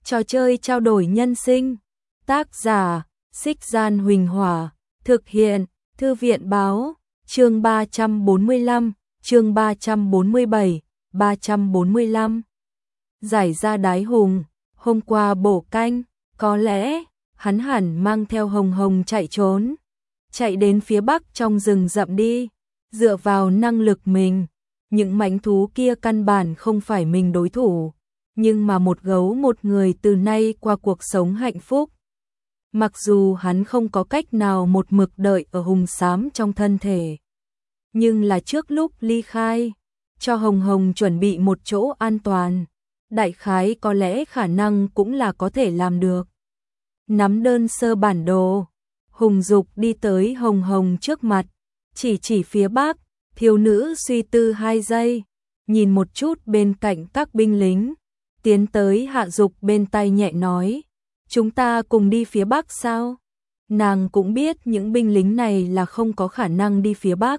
Trò chơi trao đổi nhân sinh. Tác giả: Xích Gian Huỳnh Hỏa. Thực hiện: Thư viện báo. Chương 345, chương 347, 345. Giải ra đái hùng. Hôm qua bổ canh, có lẽ hắn hẳn mang theo Hồng Hồng chạy trốn. Chạy đến phía bắc trong rừng rậm đi. Dựa vào năng lực mình, những mãnh thú kia căn bản không phải mình đối thủ. Nhưng mà một gấu một người từ nay qua cuộc sống hạnh phúc. Mặc dù hắn không có cách nào một mực đợi ở hùng xám trong thân thể. Nhưng là trước lúc ly khai, cho Hồng Hồng chuẩn bị một chỗ an toàn. Đại khái có lẽ khả năng cũng là có thể làm được. Nắm đơn sơ bản đồ, Hùng Dục đi tới Hồng Hồng trước mặt, chỉ phía bắc. Thiếu nữ suy tư 2 giây, nhìn một chút bên cạnh các binh lính, tiến tới Hạ Dục bên tai nhẹ nói, chúng ta cùng đi phía bắc sao? Nàng cũng biết những binh lính này là không có khả năng đi phía bắc.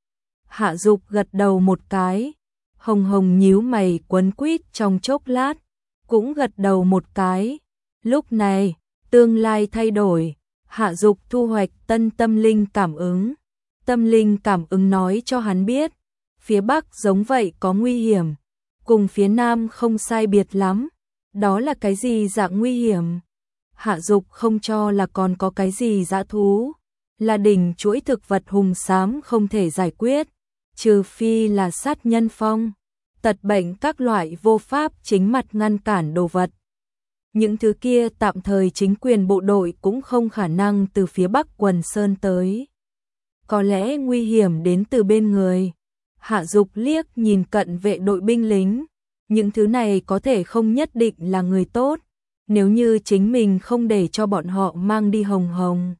Hạ Dục gật đầu một cái, Hồng Hồng nhíu mày quấn quýt trong chốc lát, cũng gật đầu một cái. Lúc này, tương lai thay đổi, Hạ Dục thu hoạch tân tâm linh cảm ứng. Tâm linh cảm ứng nói cho hắn biết, phía bắc giống vậy có nguy hiểm, cùng phía nam không sai biệt lắm. Đó là cái gì dạng nguy hiểm? Hạ Dục không cho là còn có cái gì dã thú, là đỉnh chuỗi thực vật hùng xám không thể giải quyết, trừ phi là sát nhân phong, tật bệnh các loại vô pháp chính mặt ngăn cản đồ vật. Những thứ kia tạm thời chính quyền bộ đội cũng không khả năng từ phía bắc quần sơn tới. Có lẽ nguy hiểm đến từ bên người. Hạ Dục liếc nhìn cận vệ đội binh lính. Những thứ này có thể không nhất định là người tốt. Nếu như chính mình không để cho bọn họ mang đi Hồng Hồng,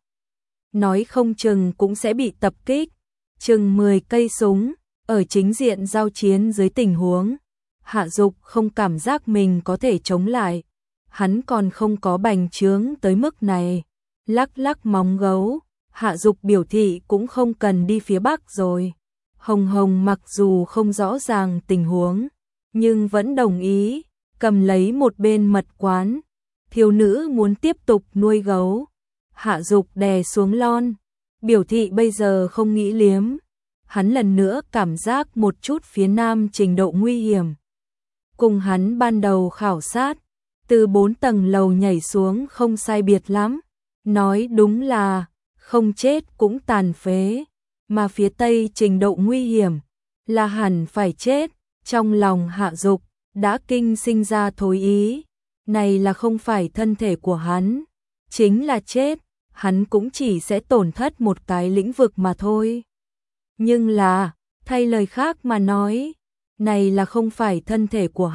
nói không chừng cũng sẽ bị tập kích. Chừng 10 cây súng, ở chính diện giao chiến dưới tình huống. Hạ Dục không cảm giác mình có thể chống lại. Hắn còn không có bành trướng tới mức này. Lắc lắc móng gấu. Hạ Dục biểu thị cũng không cần đi phía bắc rồi. Hồng Hồng mặc dù không rõ ràng tình huống, nhưng vẫn đồng ý, cầm lấy một bên mật quán. Thiếu nữ muốn tiếp tục nuôi gấu. Hạ Dục đè xuống lon, biểu thị bây giờ không nghĩ liếm. Hắn lần nữa cảm giác một chút phía nam trình độ nguy hiểm. Cùng hắn ban đầu khảo sát, từ 4 tầng lầu nhảy xuống không sai biệt lắm. Nói đúng là không chết cũng tàn phế, mà phía tây trình độ nguy hiểm là hẳn phải chết. Trong lòng Hạ Dục đã kinh sinh ra thối ý, này là không phải thân thể của hắn, chính là chết, hắn cũng chỉ sẽ tổn thất một cái lĩnh vực mà thôi. Nhưng là, thay lời khác mà nói, này là không phải thân thể của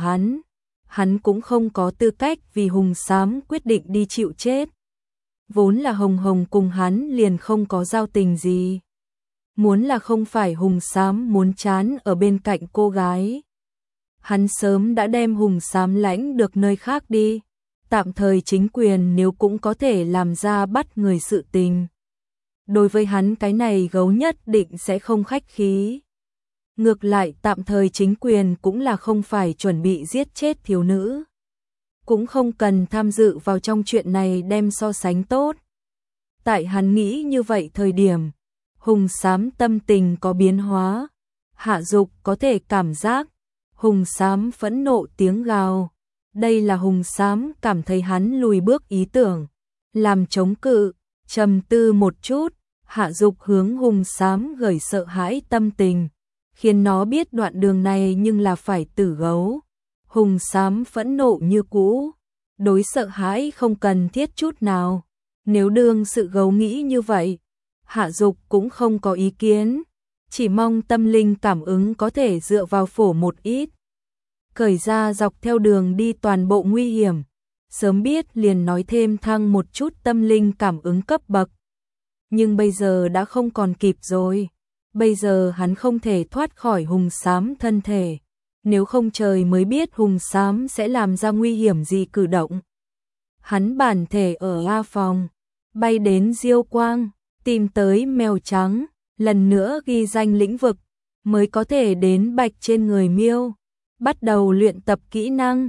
hắn cũng không có tư cách vì hùng xám quyết định đi chịu chết. Vốn là Hồng Hồng cùng hắn liền không có giao tình gì. Muốn là không phải hùng xám muốn chán ở bên cạnh cô gái, hắn sớm đã đem hùng xám lãnh được nơi khác đi. Tạm thời chính quyền nếu cũng có thể làm ra bắt người sự tình. Đối với hắn cái này gấu nhất định sẽ không khách khí. Ngược lại tạm thời chính quyền cũng là không phải chuẩn bị giết chết thiếu nữ. Cũng không cần tham dự vào trong chuyện này đem so sánh tốt. Tại hắn nghĩ như vậy thời điểm, hùng xám tâm tình có biến hóa. Hạ Dục có thể cảm giác hùng xám phẫn nộ tiếng gào. Đây là hùng xám cảm thấy hắn lùi bước ý tưởng, làm chống cự. Trầm tư một chút, Hạ Dục hướng hùng xám gửi sợ hãi tâm tình, khiến nó biết đoạn đường này nhưng là phải tử gấu. Hùng xám phẫn nộ như cũ, đối sợ hãi không cần thiết chút nào. Nếu đương sự gấu nghĩ như vậy, Hạ Dục cũng không có ý kiến, chỉ mong tâm linh cảm ứng có thể dựa vào phổ một ít. Cởi ra dọc theo đường đi toàn bộ nguy hiểm, sớm biết liền nói thêm thăng một chút tâm linh cảm ứng cấp bậc. Nhưng bây giờ đã không còn kịp rồi, bây giờ hắn không thể thoát khỏi hùng xám thân thể. Nếu không trời mới biết hùng xám sẽ làm ra nguy hiểm gì cử động. Hắn bản thể ở A phòng, bay đến Diêu Quang, tìm tới mèo trắng, lần nữa ghi danh lĩnh vực, mới có thể đến bạch trên người miêu, bắt đầu luyện tập kỹ năng.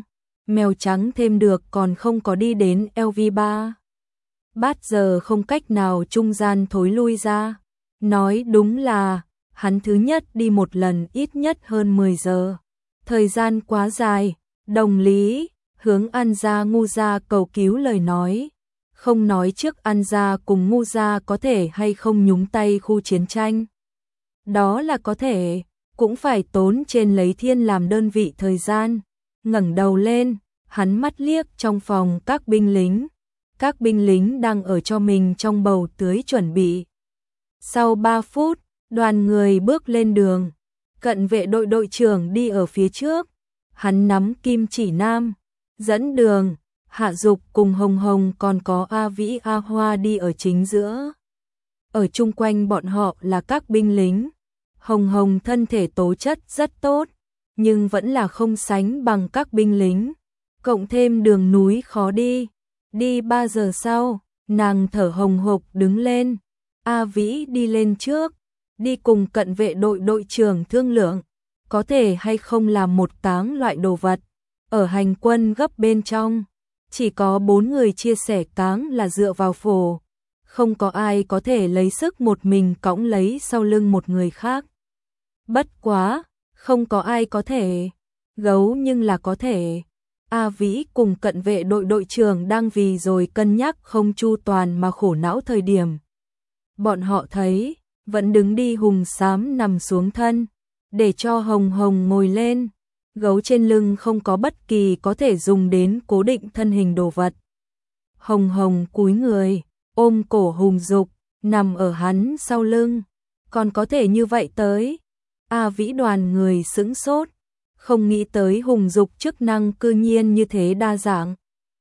mèo trắng thêm được còn không có đi đến LV3. Bát giờ không cách nào trung gian thối lui ra. Nói đúng là, hắn thứ nhất đi một lần ít nhất hơn 10 giờ. Thời gian quá dài, đồng lý, hướng An gia Ngu gia cầu cứu lời nói. Không nói trước An gia cùng Ngu gia có thể hay không nhúng tay khu chiến tranh. Đó là có thể, cũng phải tốn trên lấy thiên làm đơn vị thời gian. Ngẩng đầu lên, hắn mắt liếc trong phòng các binh lính. Các binh lính đang ở cho mình trong bầu tưới chuẩn bị. Sau 3 phút, đoàn người bước lên đường. Cận vệ đội đội trưởng đi ở phía trước. Hắn nắm kim chỉ nam, dẫn đường. Hạ Dục cùng Hồng Hồng còn có A Vĩ A Hoa đi ở chính giữa. Ở chung quanh bọn họ là các binh lính. Hồng Hồng thân thể tố chất rất tốt, nhưng vẫn là không sánh bằng các binh lính. Cộng thêm đường núi khó đi. Đi 3 giờ sau, nàng thở hồng hộc đứng lên. A Vĩ đi lên trước, đi cùng cận vệ đội đội trưởng thương lượng, có thể hay không làm một cáng loại đồ vật. Ở hành quân gấp bên trong, chỉ có 4 người chia sẻ cáng là dựa vào phổ. Không có ai có thể lấy sức một mình cõng lấy sau lưng một người khác. Bất quá, không có ai có thể. Gấu nhưng là có thể. A Vĩ cùng cận vệ đội đội trưởng đang vì rồi cân nhắc không chu toàn mà khổ não thời điểm. Bọn họ thấy, vẫn đứng đi Hùng xám nằm xuống thân, để cho Hồng Hồng ngồi lên. Gấu trên lưng không có bất kỳ có thể dùng đến cố định thân hình đồ vật. Hồng Hồng cúi người, ôm cổ Hùng Dục, nằm ở hắn sau lưng. Còn có thể như vậy tới. A Vĩ đoàn người sững sốt. Không nghĩ tới Hùng Dục chức năng cư nhiên như thế đa dạng.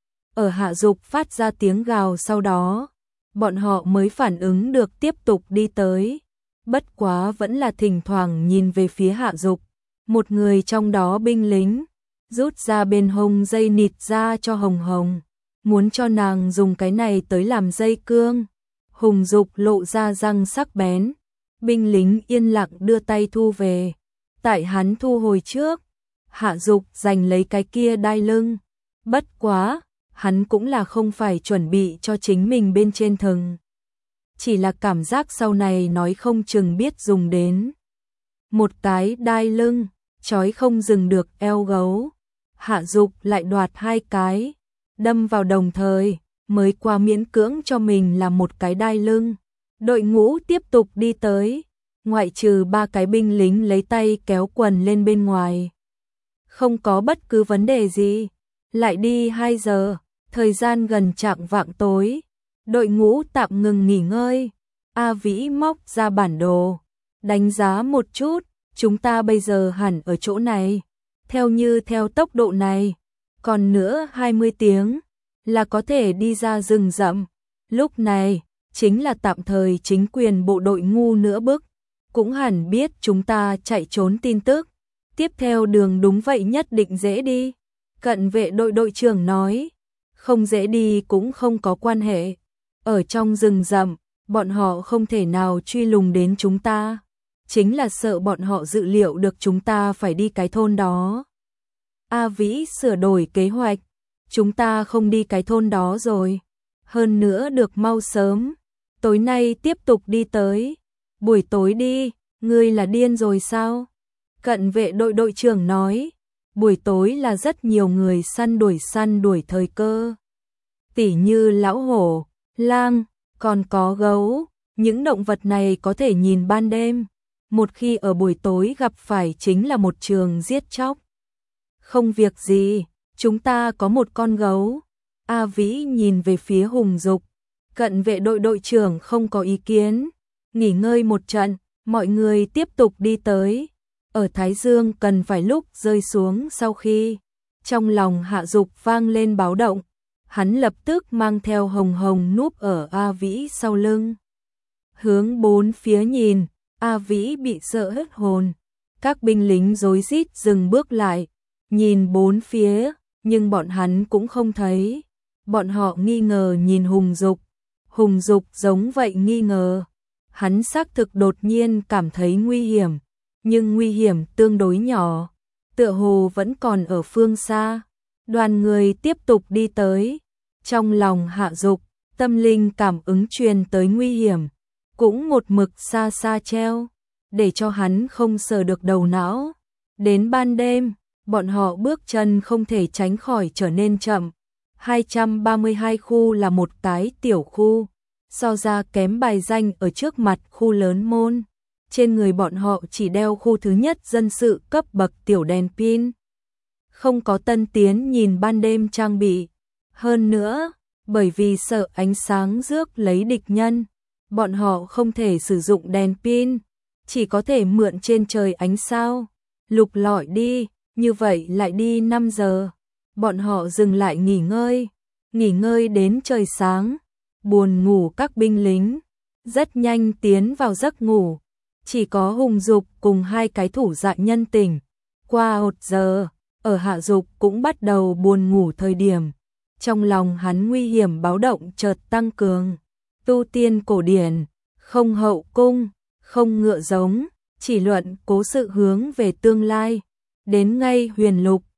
Ở Hạ Dục phát ra tiếng gào sau đó, bọn họ mới phản ứng được tiếp tục đi tới. Bất quá vẫn là thỉnh thoảng nhìn về phía Hạ Dục. Một người trong đó binh lính, rút ra bên hông dây nịt ra cho Hồng Hồng. Muốn cho nàng dùng cái này tới làm dây cương. Hùng Dục lộ ra răng sắc bén. Binh lính yên lặng đưa tay thu về. Tại hắn thu hồi trước, Hạ Dục giành lấy cái kia đai lưng. Bất quá, hắn cũng là không phải chuẩn bị cho chính mình bên trên thừng. Chỉ là cảm giác sau này nói không chừng biết dùng đến. Một cái đai lưng, trói không dừng được eo gấu. Hạ Dục lại đoạt 2 cái, đâm vào đồng thời, mới qua miễn cưỡng cho mình là một cái đai lưng. Đội ngũ tiếp tục đi tới, ngoại trừ 3 cái binh lính lấy tay kéo quần lên bên ngoài. Không có bất cứ vấn đề gì. Lại đi 2 giờ, thời gian gần chạng vạng tối. Đội ngũ tạm ngừng nghỉ ngơi. A Vĩ móc ra bản đồ, đánh giá một chút, chúng ta bây giờ hẳn ở chỗ này. Theo tốc độ này, còn nữa 20 tiếng là có thể đi ra rừng rậm. Lúc này, chính là tạm thời chính quyền bộ đội ngu nữa bức, cũng hẳn biết chúng ta chạy trốn tin tức. Tiếp theo đường đúng vậy nhất định dễ đi. Cận vệ đội đội trưởng nói, không dễ đi cũng không có quan hệ. Ở trong rừng rậm, bọn họ không thể nào truy lùng đến chúng ta. Chính là sợ bọn họ dự liệu được chúng ta phải đi cái thôn đó. A Vĩ sửa đổi kế hoạch, chúng ta không đi cái thôn đó rồi. Hơn nữa được mau sớm, tối nay tiếp tục đi tới. Buổi tối đi, ngươi là điên rồi sao? Cận vệ đội đội trưởng nói, buổi tối là rất nhiều người săn đuổi thời cơ. Tỉ như lão hổ, lang, còn có gấu, những động vật này có thể nhìn ban đêm. Một khi ở buổi tối gặp phải chính là một trường giết chóc. Không việc gì, chúng ta có một con gấu. A Vĩ nhìn về phía Hùng Dục. Cận vệ đội đội trưởng không có ý kiến. Nghỉ ngơi một trận, mọi người tiếp tục đi tới. Ở Thái Dương cần phải lúc rơi xuống sau khi. Trong lòng Hạ Dục vang lên báo động. Hắn lập tức mang theo Hồng Hồng núp ở A Vĩ sau lưng. Hướng 4 phía nhìn, A Vĩ bị sợ hết hồn. Các binh lính rối rít dừng bước lại, nhìn 4 phía, nhưng bọn hắn cũng không thấy. Bọn họ nghi ngờ nhìn Hùng Dục. Hùng Dục giống vậy nghi ngờ. Hắn xác thực đột nhiên cảm thấy nguy hiểm, nhưng nguy hiểm tương đối nhỏ, tựa hồ vẫn còn ở phương xa. Đoàn người tiếp tục đi tới, trong lòng Hạ Dục, tâm linh cảm ứng truyền tới nguy hiểm, cũng một mực xa xa treo, để cho hắn không sờ được đầu não. Đến ban đêm, bọn họ bước chân không thể tránh khỏi trở nên chậm. 232 khu là một cái tiểu khu, so ra kém bài danh ở trước mặt khu lớn môn. Trên người bọn họ chỉ đeo khu thứ nhất dân sự cấp bậc tiểu đèn pin. Không có tân tiến nhìn ban đêm trang bị. Hơn nữa, bởi vì sợ ánh sáng rước lấy địch nhân, bọn họ không thể sử dụng đèn pin, chỉ có thể mượn trên trời ánh sao. Lục lọi đi, như vậy lại đi 5 giờ. Bọn họ dừng lại nghỉ ngơi đến trời sáng. Buồn ngủ các binh lính, rất nhanh tiến vào giấc ngủ. Chỉ có Hùng Dục cùng hai cái thủ dạ nhân tỉnh. Qua 1 giờ, ở Hạ Dục cũng bắt đầu buồn ngủ thời điểm. Trong lòng hắn nguy hiểm báo động chợt tăng cường. Tu tiên cổ điển, không hậu cung, không ngựa giống, chỉ luận cố sự hướng về tương lai. Đến ngay huyền lục,